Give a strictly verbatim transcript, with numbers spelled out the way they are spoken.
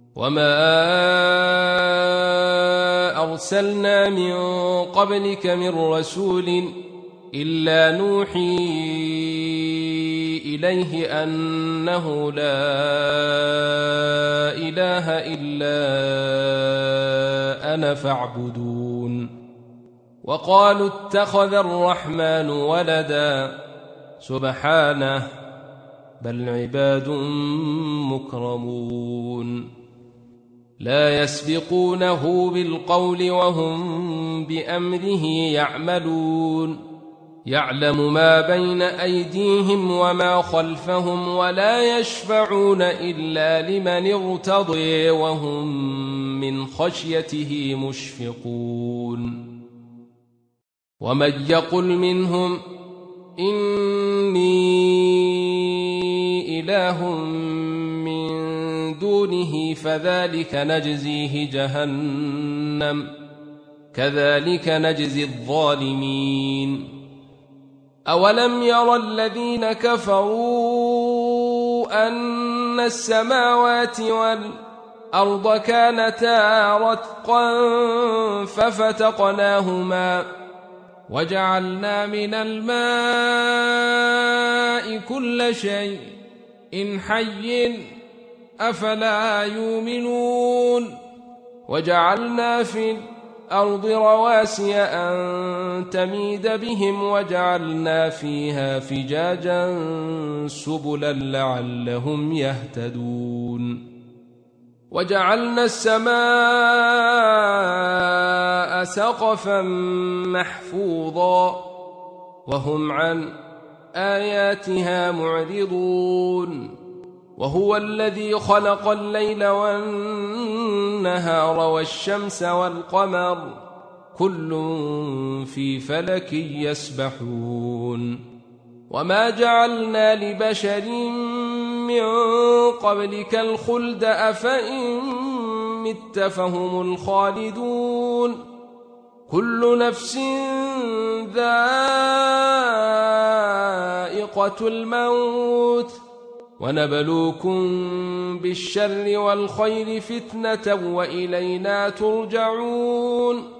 وما أرسلنا من قبلك من رسول إلا نوحي إليه أنه لا إله إلا أنا فاعبدون. وقالوا اتخذ الرحمن ولدا سبحانه بل عباد مكرمون لا يسبقونه بالقول وهم بأمره يعملون يعلم ما بين أيديهم وما خلفهم ولا يشفعون إلا لمن ارتضي وهم من خشيته مشفقون. ومن يقل منهم إني إله من دونه فذلك نجزيه جهنم كذلك نجزي الظالمين. أولم ير الذين كفروا أن السماوات والأرض كانتا رتقا ففتقناهما وجعلنا من الماء كل شيء إن حي أفلا يؤمنون. وجعلنا في الأرض رواسي أن تميد بهم وجعلنا فيها فجاجا سبلا لعلهم يهتدون. وجعلنا السماء سقفا محفوظا وهم عن آياتها معرضون. وهو الذي خلق الليل والنهار والشمس والقمر كل في فلك يسبحون. وما جعلنا لبشر من قبلك الخلد أفإن مت فهم الخالدون. كل نفس ذائقة الموت ونبلوكم بالشر والخير فتنة وإلينا ترجعون.